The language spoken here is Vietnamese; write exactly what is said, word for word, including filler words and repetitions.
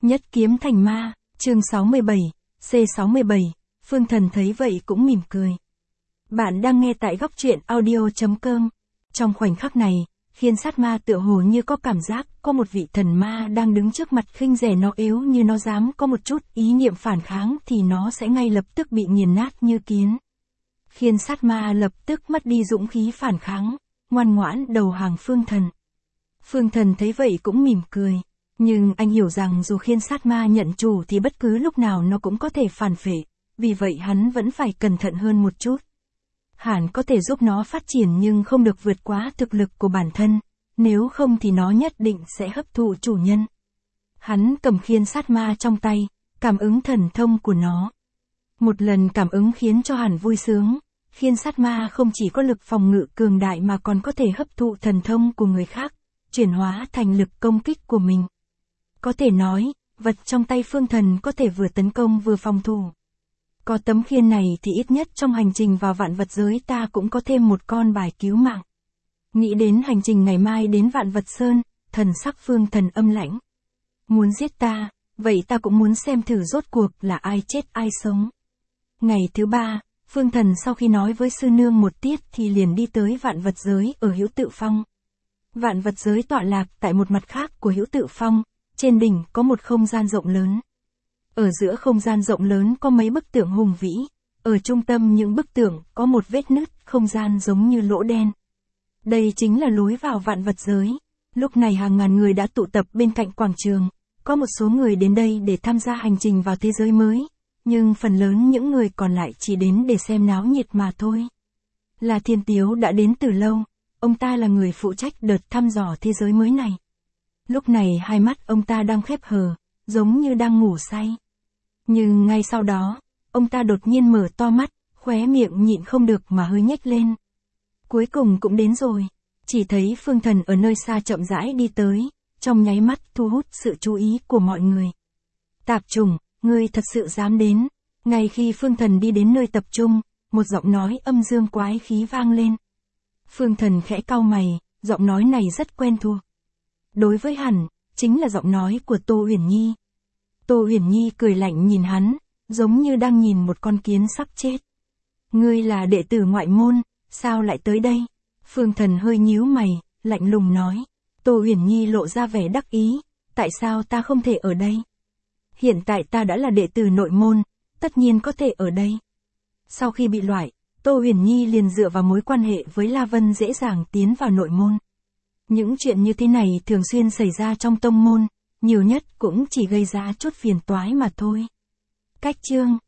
Nhất kiếm thành ma, chương sáu mươi bảy, C sáu mươi bảy, Phương Thần thấy vậy cũng mỉm cười. Bạn đang nghe tại góc truyện audio chấm com. Trong khoảnh khắc này, Khiên Sát Ma tựa hồ như có cảm giác có một vị thần ma đang đứng trước mặt khinh rẻ nó, yếu như nó dám có một chút ý niệm phản kháng thì nó sẽ ngay lập tức bị nghiền nát như kiến. Khiên Sát Ma lập tức mất đi dũng khí phản kháng, ngoan ngoãn đầu hàng Phương Thần. Phương Thần thấy vậy cũng mỉm cười. Nhưng anh hiểu rằng dù Khiên Sát Ma nhận chủ thì bất cứ lúc nào nó cũng có thể phản phệ, vì vậy hắn vẫn phải cẩn thận hơn một chút. Hẳn có thể giúp nó phát triển nhưng không được vượt quá thực lực của bản thân, nếu không thì nó nhất định sẽ hấp thụ chủ nhân. Hắn cầm Khiên Sát Ma trong tay, cảm ứng thần thông của nó. Một lần cảm ứng khiến cho Hẳn vui sướng, Khiên Sát Ma không chỉ có lực phòng ngự cường đại mà còn có thể hấp thụ thần thông của người khác, chuyển hóa thành lực công kích của mình. Có thể nói, vật trong tay Phương Thần có thể vừa tấn công vừa phòng thủ. Có tấm khiên này thì ít nhất trong hành trình vào vạn vật giới ta cũng có thêm một con bài cứu mạng. Nghĩ đến hành trình ngày mai đến Vạn Vật Sơn, thần sắc Phương Thần âm lãnh. Muốn giết ta, vậy ta cũng muốn xem thử rốt cuộc là ai chết ai sống. Ngày thứ ba, Phương Thần sau khi nói với sư nương một tiết thì liền đi tới Vạn Vật Giới ở Hữu Tự Phong. Vạn Vật Giới tọa lạc tại một mặt khác của Hữu Tự Phong, trên đỉnh có một không gian rộng lớn. Ở giữa không gian rộng lớn có mấy bức tượng hùng vĩ, ở trung tâm những bức tượng có một vết nứt không gian giống như lỗ đen. Đây chính là lối vào Vạn Vật Giới. Lúc này hàng ngàn người đã tụ tập bên cạnh quảng trường, có một số người đến đây để tham gia hành trình vào thế giới mới, nhưng phần lớn những người còn lại chỉ đến để xem náo nhiệt mà thôi. Là Thiên Tiếu đã đến từ lâu, ông ta là người phụ trách đợt thăm dò thế giới mới này. Lúc này hai mắt ông ta đang khép hờ, giống như đang ngủ say. Nhưng ngay sau đó, ông ta đột nhiên mở to mắt, khóe miệng nhịn không được mà hơi nhếch lên. Cuối cùng cũng đến rồi. Chỉ thấy Phương Thần ở nơi xa chậm rãi đi tới, trong nháy mắt thu hút sự chú ý của mọi người. Tạp chủng, ngươi thật sự dám đến. Ngay khi Phương Thần đi đến nơi tập trung, một giọng nói âm dương quái khí vang lên. Phương Thần khẽ cau mày, giọng nói này rất quen thuộc. Đối với Hẳn, chính là giọng nói của Tô Uyển Nhi. Tô Uyển Nhi cười lạnh nhìn hắn, giống như đang nhìn một con kiến sắp chết. Ngươi là đệ tử ngoại môn, sao lại tới đây? Phương Thần hơi nhíu mày, lạnh lùng nói. Tô Uyển Nhi lộ ra vẻ đắc ý, tại sao ta không thể ở đây? Hiện tại ta đã là đệ tử nội môn, tất nhiên có thể ở đây. Sau khi bị loại, Tô Uyển Nhi liền dựa vào mối quan hệ với La Vân dễ dàng tiến vào nội môn. Những chuyện như thế này thường xuyên xảy ra trong tông môn, nhiều nhất cũng chỉ gây ra chút phiền toái mà thôi. Cách chương